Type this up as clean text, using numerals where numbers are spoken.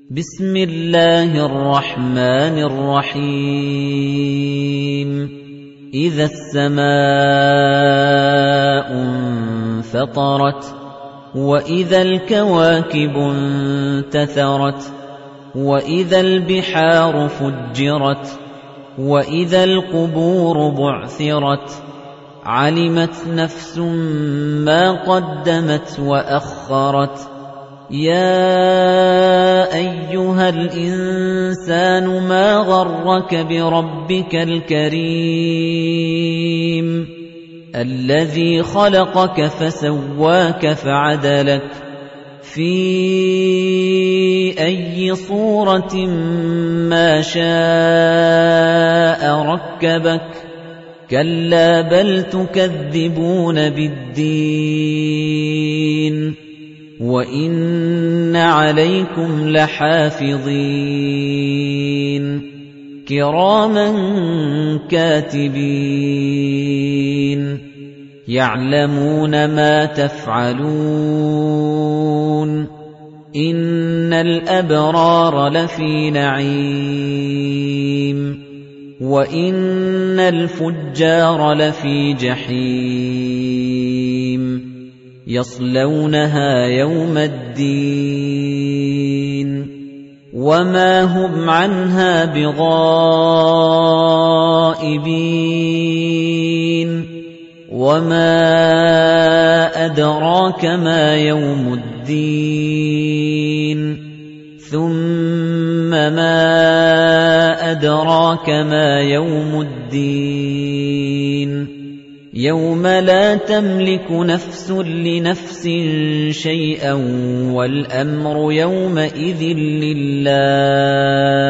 بسم الله الرحمن الرحيم إذا السماء انفطرت وإذا الكواكب انتثرت وإذا البحار فجرت وإذا القبور بعثرت علمت نفس ما قدمت وأخرت يا أيها الإنسان ما غرك بربك الكريم الذي خلقك فسواك فعدلك في أي صورة ما شاء ركبك كلا بل تكذبون بالدين وَإِنَّ عَلَيْكُمْ لَحَافِظِينَ كِرَامًا كَاتِبِينَ يَعْلَمُونَ مَا تَفْعَلُونَ إِنَّ الْأَبْرَارَ لَفِي نَعِيمٍ وَإِنَّ الْفُجَّارَ لَفِي جَحِيمٍ يَصْلَوْنَهَا يَوْمَ الدِّينِ وَمَا هُمْ عَنْهَا بِغَائِبِينَ وَمَا أَدْرَاكَ مَا يَوْمُ الدِّينِ ثُمَّ مَا أَدْرَاكَ مَا يَوْمُ الدِّينِ يَوْمَ لَا تَمْلِكُ نَفْسٌ لِنَفْسٍ شَيْئًا وَالْأَمْرُ يَوْمَئِذٍ لِلَّهِ